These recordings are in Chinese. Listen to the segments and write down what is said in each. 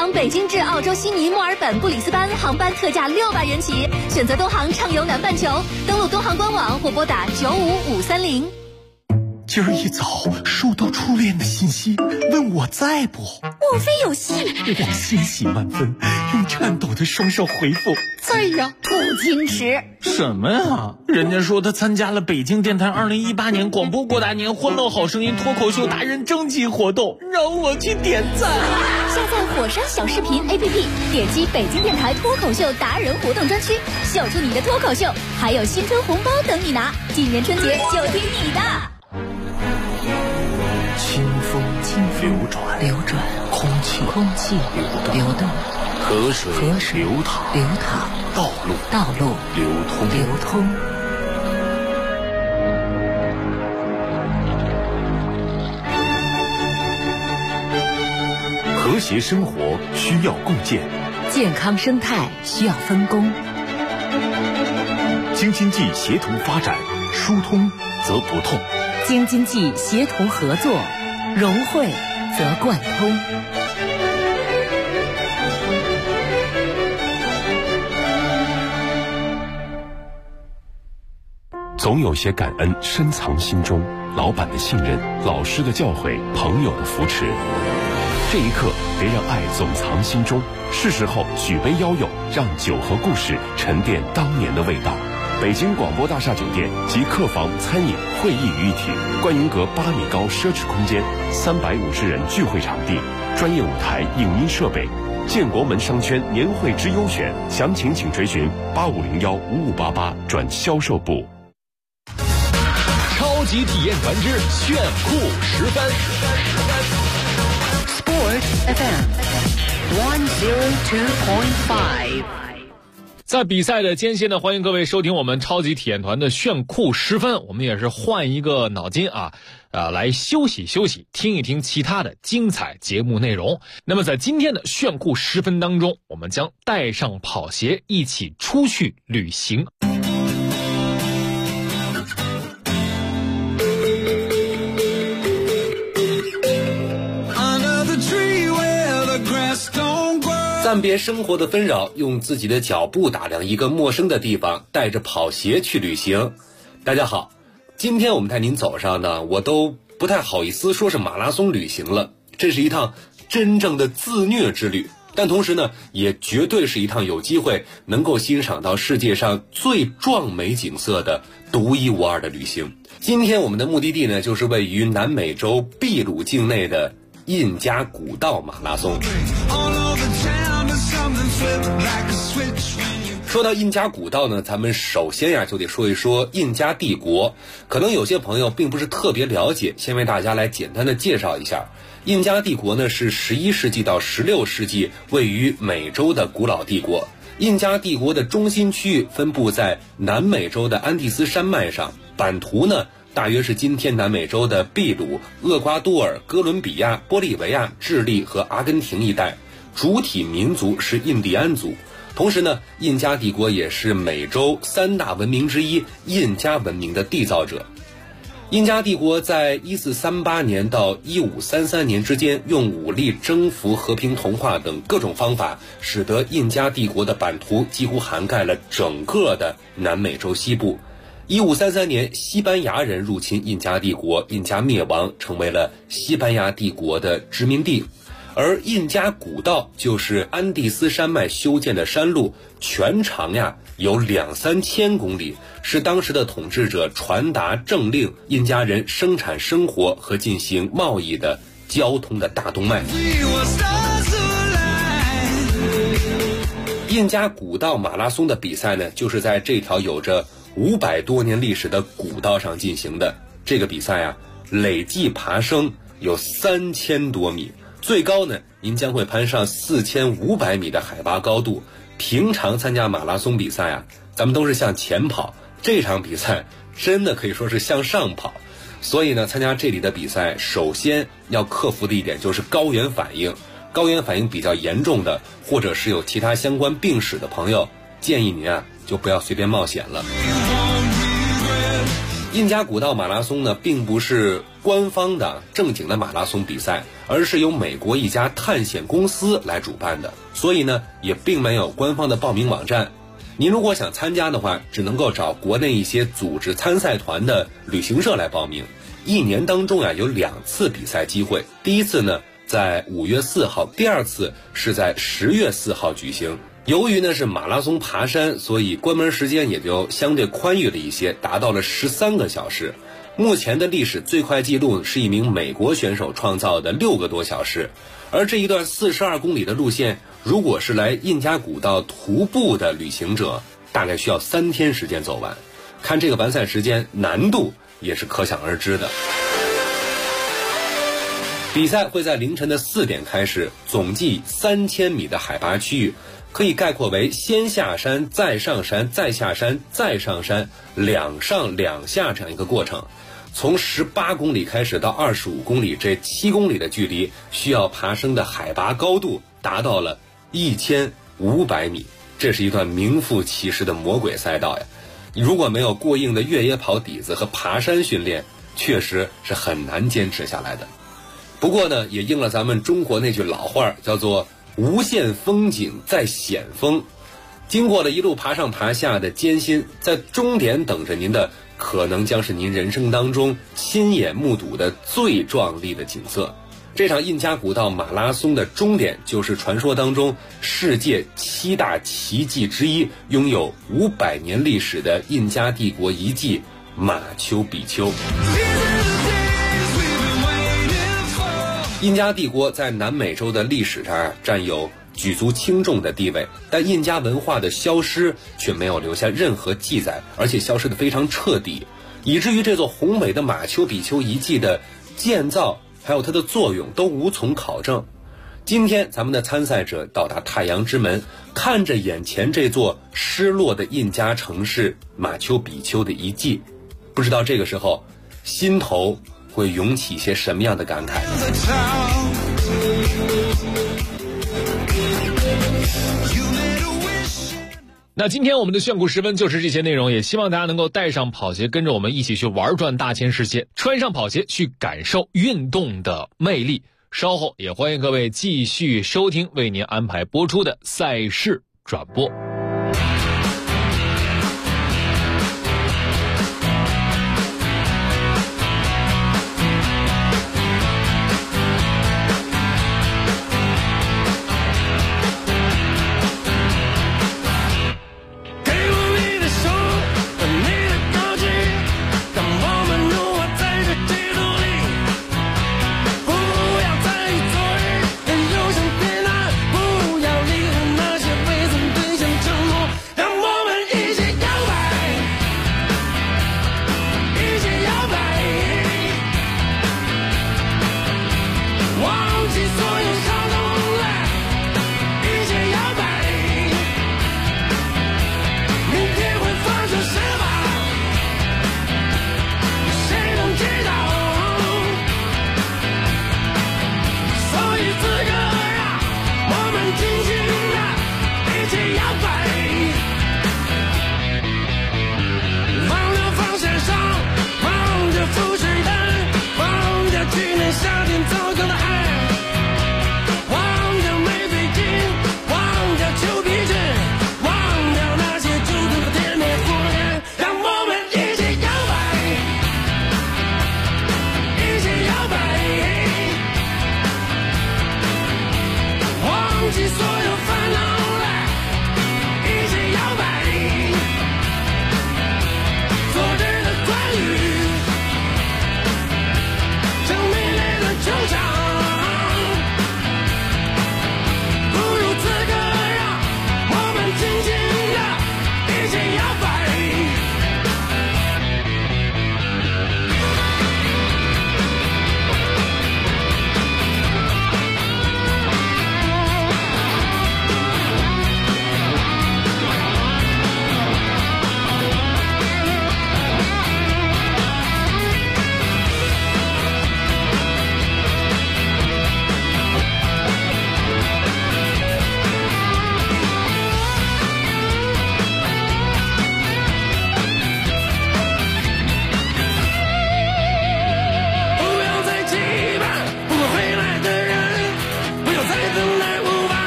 航北京至澳洲悉尼、墨尔本、布里斯班航班特价600元起，选择东航畅游南半球。登录东航官网或拨打95530。 今儿一早收到初恋的信息，问我在不？ 莫非有戏？ 我欣喜万分，用颤抖的双手回复在呀。 不矜持什么呀？人家说他参加了北京电台2018年广播过大年欢乐好声音脱口秀达人征集活动，让我去点赞。 下载火山小视频 APP， 点击北京电台脱口秀达人活动专区，秀出你的脱口秀，还有新春红包等你拿。今年春节就听你的。 清风流转，空气流动，河水流淌，道路流通。和谐生活需要共建， 健康生态需要分工。 京津冀协同发展，疏通则不痛； 京津冀协同合作，融汇则贯通。 总有些感恩深藏心中，老板的信任，老师的教诲，朋友的扶持。这一刻，别让爱总藏心中，是时候举杯邀友，让酒和故事沉淀当年的味道。北京广播大厦酒店集客房、餐饮、会议于一体，观云阁8米高奢侈空间，350人聚会场地，专业舞台、影音设备。建国门商圈年会之优选，详情请追询85015588转销售部。 超级体验团之炫酷10分。 Sport FM 102.5。 在比赛的间歇呢，欢迎各位收听我们超级体验团的炫酷10分。我们也是换一个脑筋来休息休息，听一听其他的精彩节目内容。那么在今天的炫酷10分当中，我们将带上跑鞋一起出去旅行。 暂别生活的纷扰，用自己的脚步打量一个陌生的地方，带着跑鞋去旅行。大家好，今天我们带您走上呢，我都不太好意思说是马拉松旅行了，这是一趟真正的自虐之旅，但同时呢，也绝对是一趟有机会能够欣赏到世界上最壮美景色的独一无二的旅行。今天我们的目的地呢，就是位于南美洲秘鲁境内的印加古道马拉松。说到印加古道呢，咱们首先就得说一说印加帝国。可能有些朋友并不是特别了解，先为大家来简单的介绍一下。印加帝国呢是11世纪到16世纪位于美洲的古老帝国。印加帝国的中心区域分布在南美洲的安第斯山脉上，版图呢大约是今天南美洲的秘鲁、厄瓜多尔、哥伦比亚、玻利维亚、智利和阿根廷一带，主体民族是印第安族。同时呢，印加帝国也是美洲3大文明之一印加文明的缔造者。印加帝国在1438年到1533年之间，用武力征服、和平同化等各种方法，使得印加帝国的版图几乎涵盖了整个的南美洲西部。1533年，西班牙人入侵印加帝国，印加灭亡，成为了西班牙帝国的殖民地。而印加古道就是安第斯山脉修建的山路，全长有2-3千公里，是当时的统治者传达政令、印加人生产生活和进行贸易的交通的大动脉。印加古道马拉松的比赛呢，就是在这条有着500多年历史的古道上进行的。这个比赛累计爬升有3000多米。最高呢，您将会攀上4500米的海拔高度。平常参加马拉松比赛咱们都是向前跑，这场比赛真的可以说是向上跑。所以呢，参加这里的比赛，首先要克服的一点就是高原反应。高原反应比较严重的，或者是有其他相关病史的朋友，建议您就不要随便冒险了。 印加古道马拉松呢，并不是官方的正经的马拉松比赛，而是由美国一家探险公司来主办的，所以呢，也并没有官方的报名网站。您如果想参加的话，只能够找国内一些组织参赛团的旅行社来报名。一年当中有2次比赛机会，第一次呢在5月4号，第二次是在10月4号举行。由于呢是马拉松爬山，所以关门时间也就相对宽裕了一些，达到了13个小时。目前的历史最快记录是一名美国选手创造的6个多小时。而这一段42公里的路线，如果是来印加古道徒步的旅行者，大概需要3天时间走完。看这个完赛时间，难度也是可想而知的。比赛会在凌晨的4点开始，总计3000米的海拔区域，可以概括为先下山再上山再下山再上山，2上2下这样一个过程。从18公里开始到25公里，这7公里的距离需要爬升的海拔高度达到了1500米，这是一段名副其实的魔鬼赛道呀！如果没有过硬的越野跑底子和爬山训练，确实是很难坚持下来的。不过呢，也应了咱们中国那句老话，叫做无限风景在险峰。经过了一路爬上爬下的艰辛，在终点等着您的可能将是您人生当中亲眼目睹的最壮丽的景色。这场印加古道马拉松的终点就是传说当中世界7大奇迹之一，拥有500年历史的印加帝国遗迹马丘比丘。印加帝国在南美洲的历史上占有举足轻重的地位，但印加文化的消失却没有留下任何记载，而且消失得非常彻底，以至于这座宏伟的马丘比丘遗迹的建造还有它的作用都无从考证。今天咱们的参赛者到达太阳之门，看着眼前这座失落的印加城市马丘比丘的遗迹，不知道这个时候心头会涌起些什么样的感慨。 那今天我们的炫酷10分就是这些内容，也希望大家能够带上跑鞋，跟着我们一起去玩转大千世界，穿上跑鞋去感受运动的魅力。稍后也欢迎各位继续收听为您安排播出的赛事转播。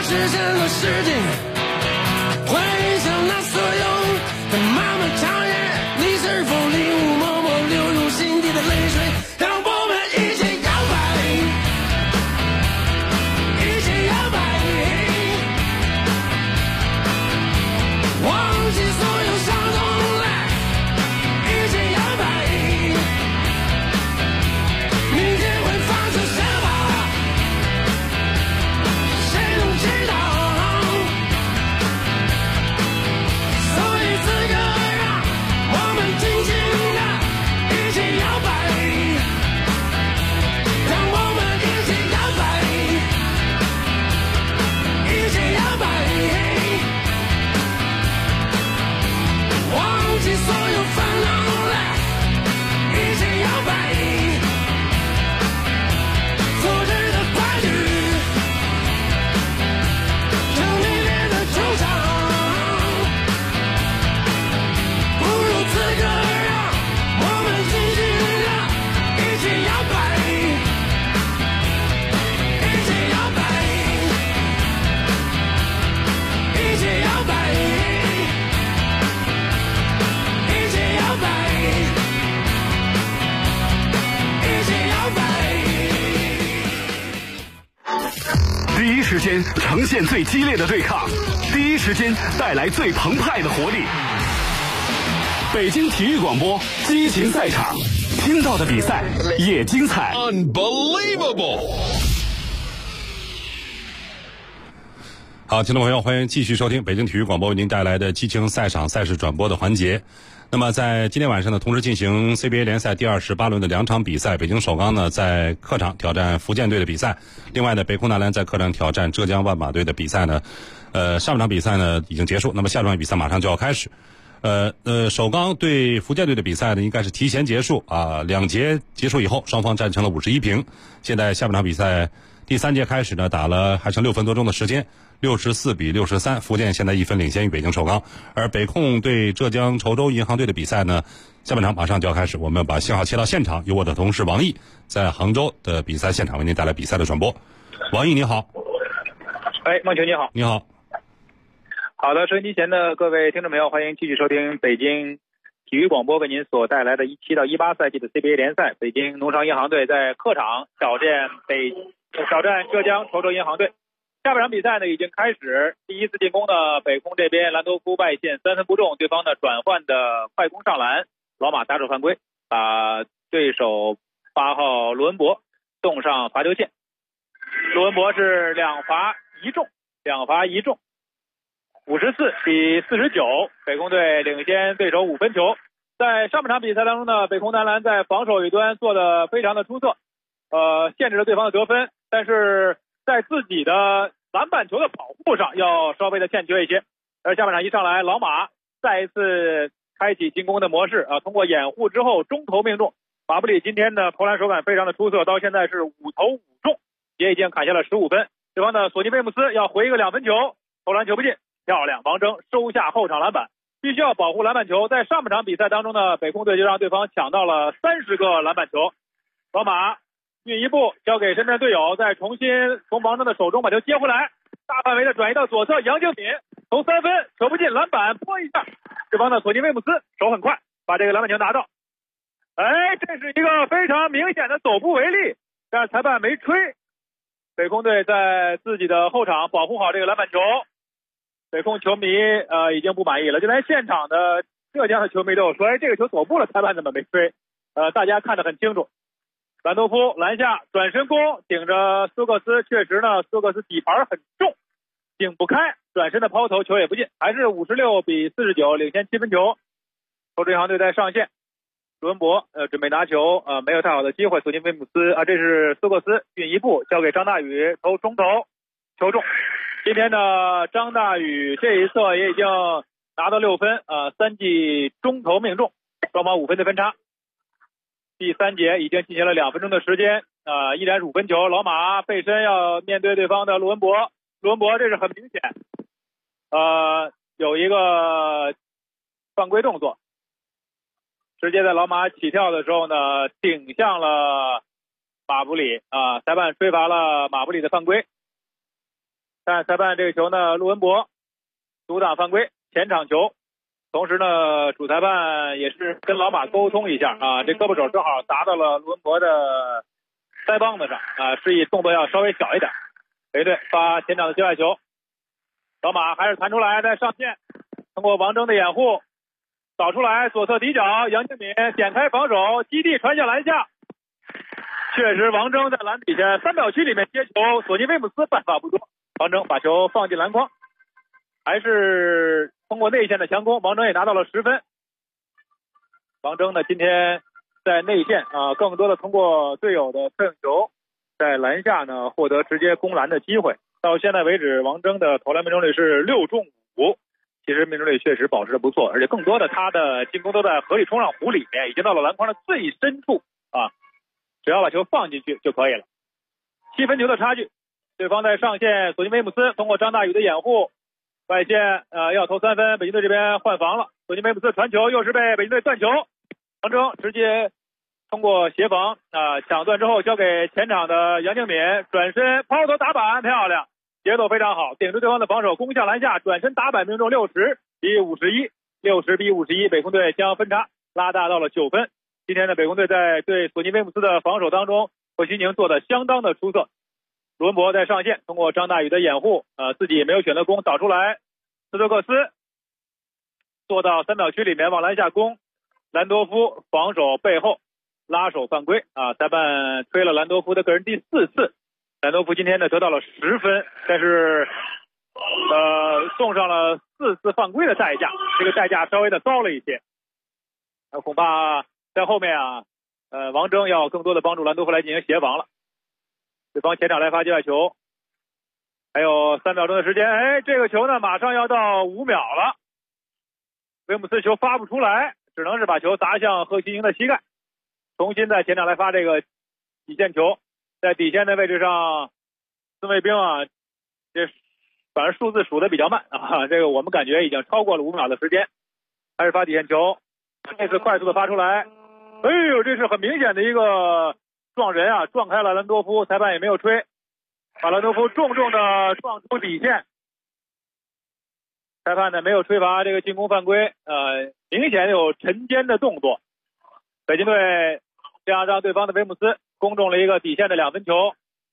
实现了事情，回想那所有的妈妈长夜，你是否领悟默默流入心底的泪水，让我们一起摇摆，一起摇摆，忘记所有伤痛来，一起摇摆，明天会发生什么，谁能知道，所以此刻让我们尽情的一起摇摆，让我们一起摇摆，一起摇摆，忘记所有烦恼来，一起摇摆，昨日的快旅，让你变得惆怅，不如此刻让我们尽情的一起摇摆，一起摇摆，一起摇摆，一起摇摆，一起摇摆。 第一时间呈现最激烈的对抗，第一时间带来最澎湃的活力。北京体育广播激情赛场，听到的比赛也精彩。 Unbelievable！ 好，听众朋友，欢迎继续收听北京体育广播为您带来的激情赛场赛事转播的环节。那么在今天晚上呢，同时进行 CBA 联赛第28轮的2场比赛，北京首钢呢在客场挑战福建队的比赛，另外呢北控男篮在客场挑战浙江万马队的比赛呢，上半场比赛呢已经结束，那么下半场比赛马上就要开始。首钢对福建队的比赛呢应该是提前结束啊，2节结束以后双方战成了51平。现在下半场比赛第3节开始呢，打了还剩6分多钟的时间，64比63，福建现在1分领先于北京首钢。而北控对浙江稠州银行队的比赛呢，下半场马上就要开始，我们把信号切到现场，由我的同事王毅在杭州的比赛现场为您带来比赛的转播。王毅你好。 孟球你好。 你好。 好的，收音机前的各位听众朋友，欢迎继续收听北京体育广播为您所带来的17到18赛季的 CBA 联赛。北京农商银行队在客场挑战浙江稠州银行队。下半场比赛呢已经开始，第一次进攻的北控这边兰多夫外线3分不中，对方的转换的快攻上篮，老马打手犯规，把对手8号卢文博送上罚球线。卢文博是2罚1中，54比49，北控队领先对手5分球。在上半场比赛当中呢，北控男篮在防守一端做得非常的出色，限制了对方的得分，但是在自己的篮板球的保护上要稍微的欠缺一些。而下半场一上来，老马再一次开启进攻的模式通过掩护之后中投命中。马布里今天的投篮手感非常的出色，到现在是5投5中，也已经砍下了15分。对方的索尼威姆斯要回一个2分球，投篮球不进，漂亮王铮收下后场篮板，必须要保护篮板球。在上半场比赛当中呢，北控队就让对方抢到了30个篮板球。老马运一步交给身边队友，再重新从王铮的手中把球接回来，大范围的转移到左侧，杨敬敏投3分，球不进，篮板拨一下，对方的索尼威姆斯手很快，把这个篮板球拿到。这是一个非常明显的走步违例，但是裁判没吹。北控队在自己的后场保护好这个篮板球，北控球迷已经不满意了，就连现场的浙江的球迷都有说，这个球走步了，裁判怎么没吹？大家看得很清楚。兰多夫篮下转身攻，顶着苏克斯，确实呢，苏克斯底盘很重，顶不开，转身的抛投球也不进，还是56比49，领先7分球。稠州银行队在上线，卢文博准备拿球，没有太好的机会。索尼威姆斯这是苏克斯运一步交给张大宇投中投，球中。今天的张大宇这一侧也已经拿到6分，3记中投命中，双方5分的分差。第3节已经进行了2分钟的时间，依然是5分球。老马背身要面对对方的卢文博，这是很明显，有一个犯规动作，直接在老马起跳的时候呢，顶向了马布里裁判吹罚了马布里的犯规。 但裁判这个球呢，陆文博阻挡犯规，前场球。同时呢，主裁判也是跟老马沟通一下啊，这胳膊肘正好砸到了陆文博的腮帮子上啊，示意动作要稍微小一点。北京队发前场的界外球，老马还是弹出来再上线，通过王铮的掩护扫出来，左侧底角，杨敬敏点开防守，基地传向篮下。确实，王铮在篮底下3秒区里面接球，索尼威姆斯办法不多，王铮把球放进篮筐，还是通过内线的强攻，王铮也拿到了10分。王铮呢，今天在内线啊，更多的通过队友的策应球，在篮下呢获得直接攻篮的机会。到现在为止，王铮的投篮命中率是6中5，其实命中率确实保持的不错，而且更多的他的进攻都在合理冲上弧里面，已经到了篮筐的最深处啊，只要把球放进去就可以了。7分球的差距，对方在上线，索尼威姆斯通过张大宇的掩护，外线要投3分，北京队这边换防了，索尼威姆斯传球又是被北京队断球，王铮直接通过协防抢断之后交给前场的杨敬敏，转身抛投打板，漂亮，节奏非常好，顶住对方的防守，攻向篮下，转身打板命中60比51， 60比51，北空队将分差拉大到了9分。今天的北空队在对索尼威姆斯的防守当中，贺西宁做的相当的出色。卢文博在上线，通过张大宇的掩护，自己也没有选择攻，导出来，斯托克斯做到3秒区里面往篮下攻，兰多夫防守背后拉手犯规裁判吹了兰多夫的个人第4次，兰多夫今天呢得到了10分，但是送上了4次犯规的代价，这个代价稍微的高了一些，恐怕在后面王铮要更多的帮助兰多夫来进行协防了。对方前场来发界外球，还有3秒钟的时间，这个球呢马上要到5秒了，威姆斯球发不出来，只能是把球砸向贺西宁的膝盖，重新在前场来发这个底线球，在底线的位置上，孙卫兵这反正数字数的比较慢这个我们感觉已经超过了5秒的时间，还是发底线球，这次快速的发出来，这是很明显的一个撞人撞开了兰多夫，裁判也没有吹，把兰多夫重重的撞出底线，裁判呢没有吹罚这个进攻犯规，明显有沉肩的动作，北京队这样让对方的威姆斯攻中了一个底线的2分球。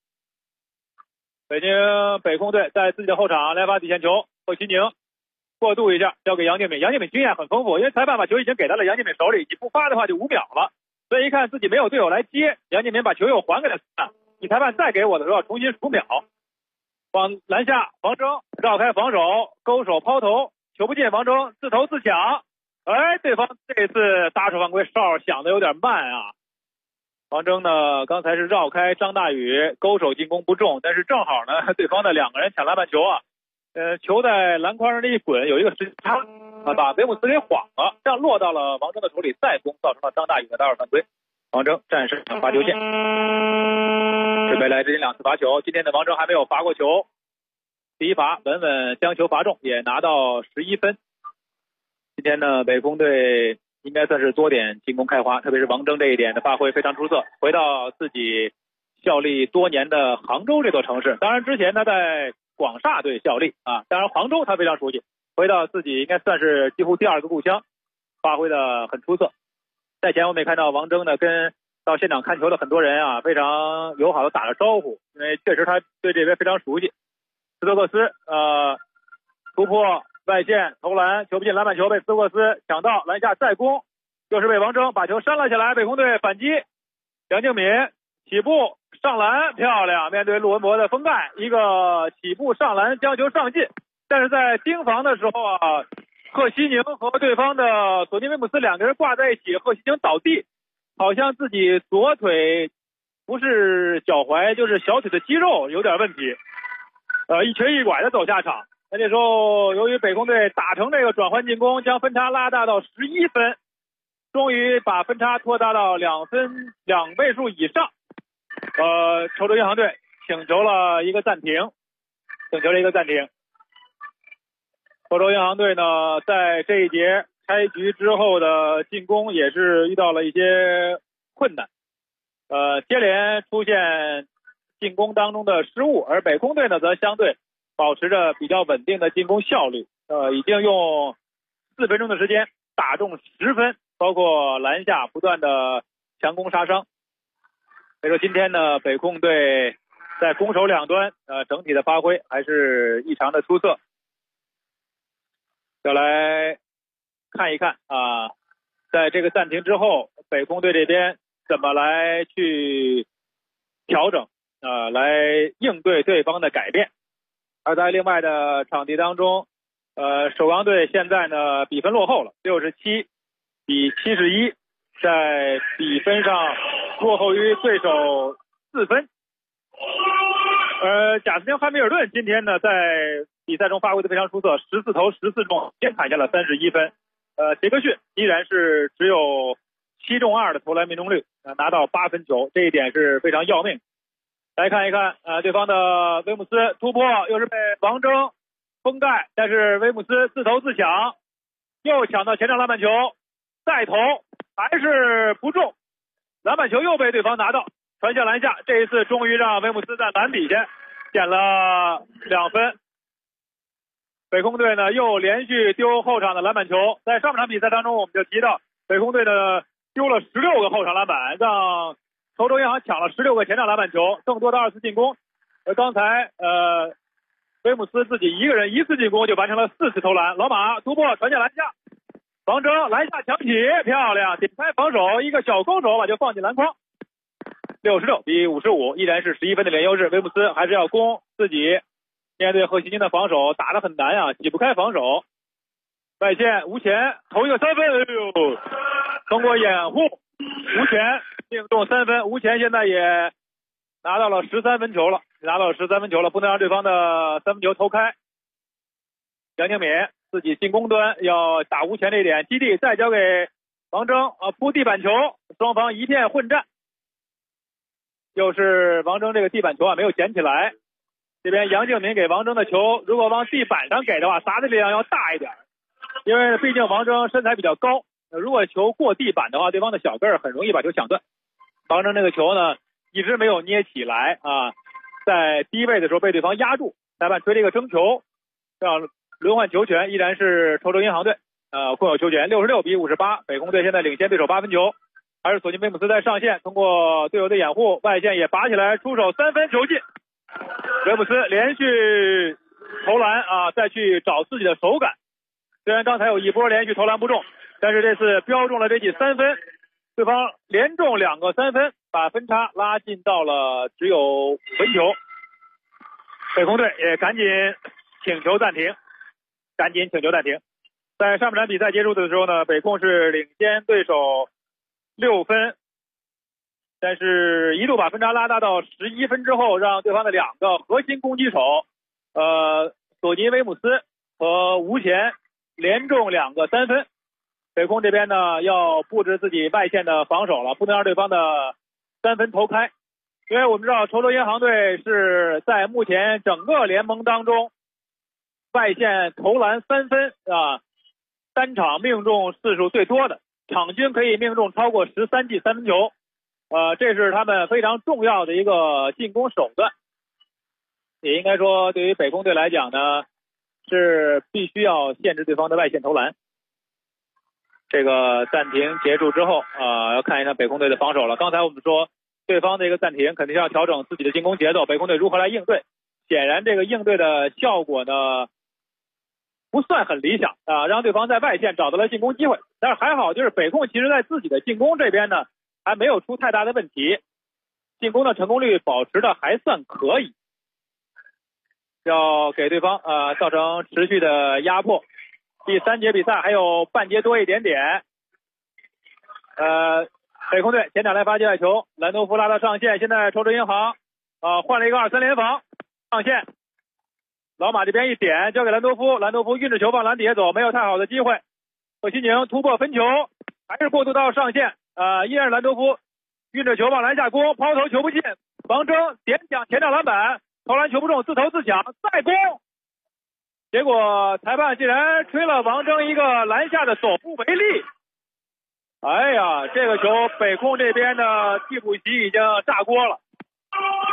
北空队在自己的后场来发底线球，贺西宁过渡一下交给杨敬敏，杨敬敏经验很丰富，因为裁判把球已经给到了杨敬敏手里，你不发的话就5秒了，所以一看自己没有队友来接，杨敬敏把球又还给他，你裁判再给我的时候要重新数秒，往篮下，王铮绕开防守，勾手抛投，球不进，王铮自投自抢，对方这次打手犯规哨响的有点慢王铮呢刚才是绕开张大宇，勾手进攻不中，但是正好呢对方的2个人抢篮板球球在篮筐上这一滚，有一个时间差把维姆斯给晃了，这样落到了王铮的手里再攻，造成了张大宇的打手犯规，王铮战胜罚球线，准备来执行2次罚球，今天的王铮还没有罚过球，第一罚稳稳将球罚中，也拿到11分。今天呢北空队应该算是多点进攻开花，特别是王铮这一点的发挥非常出色，回到自己效力多年的杭州这座城市，当然之前他在广厦队效力当然杭州他非常熟悉，回到自己应该算是几乎第2个故乡，发挥的很出色。赛前我们也看到王铮呢跟到现场看球的很多人非常友好的打了招呼，因为确实他对这边非常熟悉。斯托克斯突破外线投篮，球不进，篮板球被斯托克斯抢到，篮下再攻，又是被王铮把球扇了下来，北空队反击，杨敬敏起步上篮，漂亮，面对陆文博的封盖，一个起步上篮将球上进，但是在盯防的时候贺西宁和对方的索尼威姆斯2个人挂在一起，贺西宁倒地，好像自己左腿不是脚踝就是小腿的肌肉有点问题，一瘸一拐的走下场。那这时候由于北空队打成这个转换进攻，将分差拉大到11分，终于把分差拖大到2位数以上。稠州银行队请求了一个暂停。稠州银行队呢，在这一节开局之后的进攻也是遇到了一些困难，接连出现进攻当中的失误，而北空队呢则相对保持着比较稳定的进攻效率，已经用4分钟的时间打中10分，包括篮下不断的强攻杀伤。所以说今天呢，北控队在攻守两端整体的发挥还是异常的出色。再来看一看啊，在这个暂停之后，北控队这边怎么来去调整来应对对方的改变。而在另外的场地当中，首钢队现在呢比分落后了，67比71，在比分上落后于对手4分。贾斯汀·汉密尔顿今天呢在比赛中发挥的非常出色，14投14中，先砍下了31分。杰克逊依然是只有7中2的投篮命中率，拿到8分球，这一点是非常要命。来看一看对方的威姆斯突破，又是被王铮封盖，但是威姆斯自投自抢，又抢到前场篮板球，再投还是不中，篮板球又被对方拿到，传向篮下，这一次终于让威姆斯在篮底下捡了2分。北控队呢又连续丢后场的篮板球，在上半场比赛当中我们就提到北控队呢丢了16个后场篮板，让稠州银行抢了16个前场篮板球，更多的2次进攻。刚才威姆斯自己一个人1次进攻就完成了4次投篮，老马突破传向篮下，王铮篮下抢起，漂亮，点开防守，一个小攻手把球放进篮筐。66比55，依然是11分的连优势。威姆斯还是要攻自己，面对贺西金的防守打得很难啊，挤不开防守。外线吴前投一个3分，哎呦，通过掩护吴前命中3分。吴前现在也拿到了13分球了，不能让对方的3分球投开。杨敬敏自己进攻端要打吴前这一点，基地再交给王铮扑地板球，双方一片混战。又是王铮这个地板球没有捡起来，这边杨敬敏给王铮的球如果往地板上给的话，砸的力量要大一点，因为毕竟王铮身材比较高，如果球过地板的话，对方的小个儿很容易把球抢断。王铮这个球呢一直没有捏起来啊，在低位的时候被对方压住，裁判吹了一个争球，让轮换球权依然是稠州银行队共有球权。66比58，北控队现在领先对手8分球，还是索尼威姆斯在上线，通过队友的掩护，外线也拔起来，出手3分球进。威姆斯连续投篮再去找自己的手感，虽然刚才有一波连续投篮不中，但是这次标中了这记3分，对方连中2个3分，把分差拉近到了只有5分球。北控队也赶紧请求暂停。在上半场比赛结束的时候呢，北控是领先对手6分，但是一度把分差拉大到11分之后，让对方的2个核心攻击手索尼威姆斯和吴前连中2个3分。北控这边呢要布置自己外线的防守了，不能让对方的3分投开。因为我们知道稠州银行队是在目前整个联盟当中外线投篮3分单场命中次数最多的，场均可以命中超过13记3分球，这是他们非常重要的一个进攻手段。也应该说对于北控队来讲呢，是必须要限制对方的外线投篮。这个暂停结束之后要看一看北控队的防守了。刚才我们说对方的一个暂停肯定是要调整自己的进攻节奏，北控队如何来应对，显然这个应对的效果呢不算很理想让对方在外线找到了进攻机会，但是还好就是北控其实在自己的进攻这边呢还没有出太大的问题，进攻的成功率保持的还算可以，要给对方造成持续的压迫。第3节比赛还有半节多一点点，北控队前场来发界外球，兰多夫拉到上线，现在稠州银行换了一个2-3联防上线，老马这边一点交给兰多夫，兰多夫运着球往篮底下走，没有太好的机会。贺西宁突破分球，还是过渡到上线依然是兰多夫运着球往篮下攻，抛投球不进，王铮点抢前场篮板，投篮球不中，自投自抢再攻，结果裁判竟然吹了王铮一个篮下的走不为例。哎呀，这个球北控这边的替补席已经炸锅了，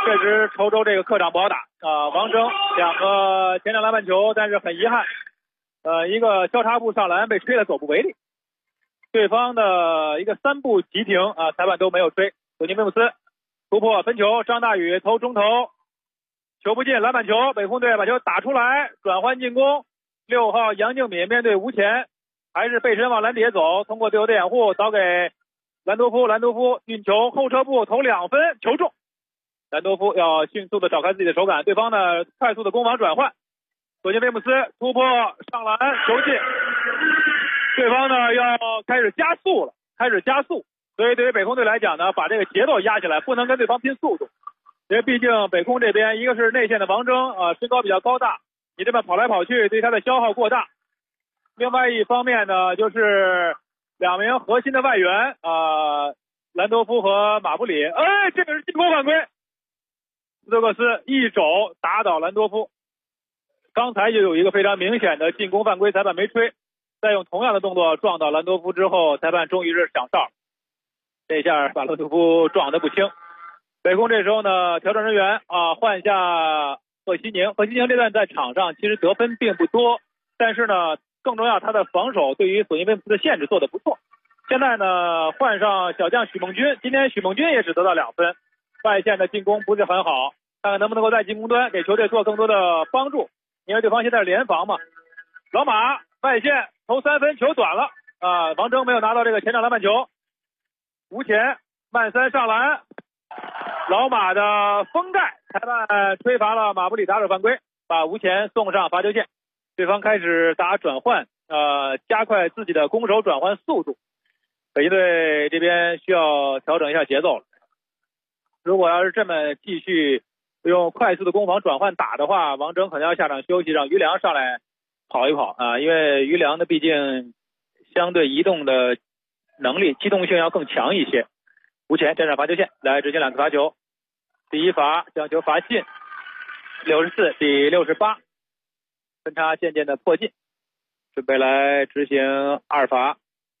确实稠州这个客场不好打王铮2个前场篮板球，但是很遗憾，一个交叉步上篮被吹了走不为例，对方的一个3步急停裁判都没有吹。索尼威姆斯突破分球，张大宇投中投，球不进，篮板球，北控队把球打出来，转换进攻，6号杨敬敏面对吴前，还是背身往篮底下走，通过队友的掩护导给兰多夫运球后撤步投2分，球中。兰多夫要迅速的找开自己的手感，对方呢快速的攻防转换，索尼威姆斯突破上篮球进，对方呢要开始加速，所以对于北控队来讲呢，把这个节奏压起来，不能跟对方拼速度，因为毕竟北控这边一个是内线的王铮身高比较高大，你这么跑来跑去对他的消耗过大，另外一方面呢就是2名核心的外援兰多夫和马布里，这个是进攻犯规，斯特克斯一肘打倒兰多夫，刚才就有一个非常明显的进攻犯规，裁判没吹，再用同样的动作撞到兰多夫之后，裁判终于是响哨，这下把兰多夫撞得不轻。北控这时候呢调整人员换下贺西宁这段在场上其实得分并不多，但是呢更重要他的防守对于索尼威姆斯的限制做得不错。现在呢换上小将许梦军，今天许梦军也只得到2分，外线的进攻不是很好，看看能不能够在进攻端给球队做更多的帮助，因为对方现在是联防嘛。老马外线投3分，球短了王铮没有拿到这个前场篮板球，吴前慢3上篮，老马的封盖，裁判吹罚了马布里打手犯规，把吴前送上罚球线，对方开始打转换加快自己的攻守转换速度，北京队这边需要调整一下节奏了。如果要是这么继续用快速的攻防转换打的话，王铮可能要下场休息，让于良上来跑一跑因为于良的毕竟相对移动的能力机动性要更强一些。吴前站上罚球线来执行2次罚球，第一罚将球罚进，64比68，分差渐渐的迫近，准备来执行2罚。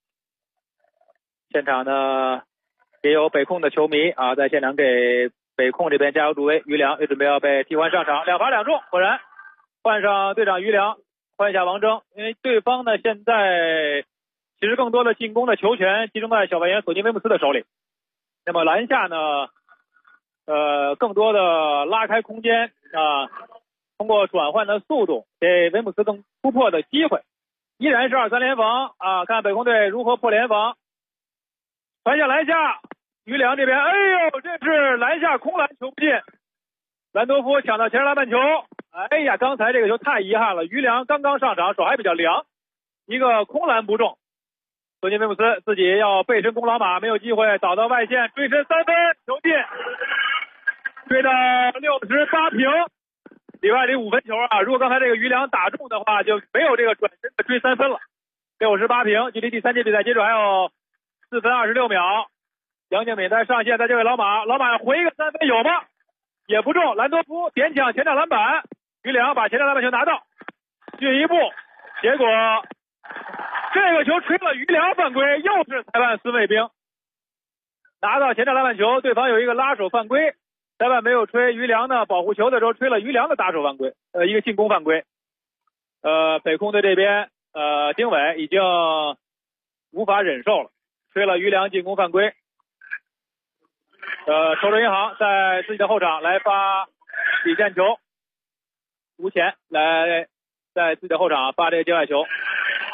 现场呢也有北控的球迷在现场给北控这边加油助威，于良也准备要被替换上场，2罚2中，果然换上队长于良，换下王铮，因为对方呢现在其实更多的进攻的球权集中在小外援索尼威姆斯的手里，那么篮下呢更多的拉开空间通过转换的速度给威姆斯更突破的机会，依然是2-3联防看北控队如何破联防，传下篮下，于良这边这是篮下空篮球不进，兰多夫抢到前篮板球，刚才这个球太遗憾了，于良刚刚上场手还比较凉，一个空篮不中，索尼威姆斯自己要背身攻老马，没有机会，倒到外线追身3分球进，追到68平，里外里5分球如果刚才这个于良打中的话就没有这个转身的追3分了，68平，距离第3节比赛结束还有4分26秒，杨敬敏在上线，在这位老马回一个3分有吗？也不中，兰多夫点抢前场篮板，于良把前场篮板球拿到，进一步，结果这个球吹了于良犯规，又是裁判孙卫兵拿到前场篮板球，对方有一个拉手犯规，裁判没有吹，于良呢保护球的时候吹了于良的打手犯规，一个进攻犯规。北控队这边丁伟已经无法忍受了，吹了于良进攻犯规。稠州银行在自己的后场来发底线球，吴前来在自己的后场发这个界外球，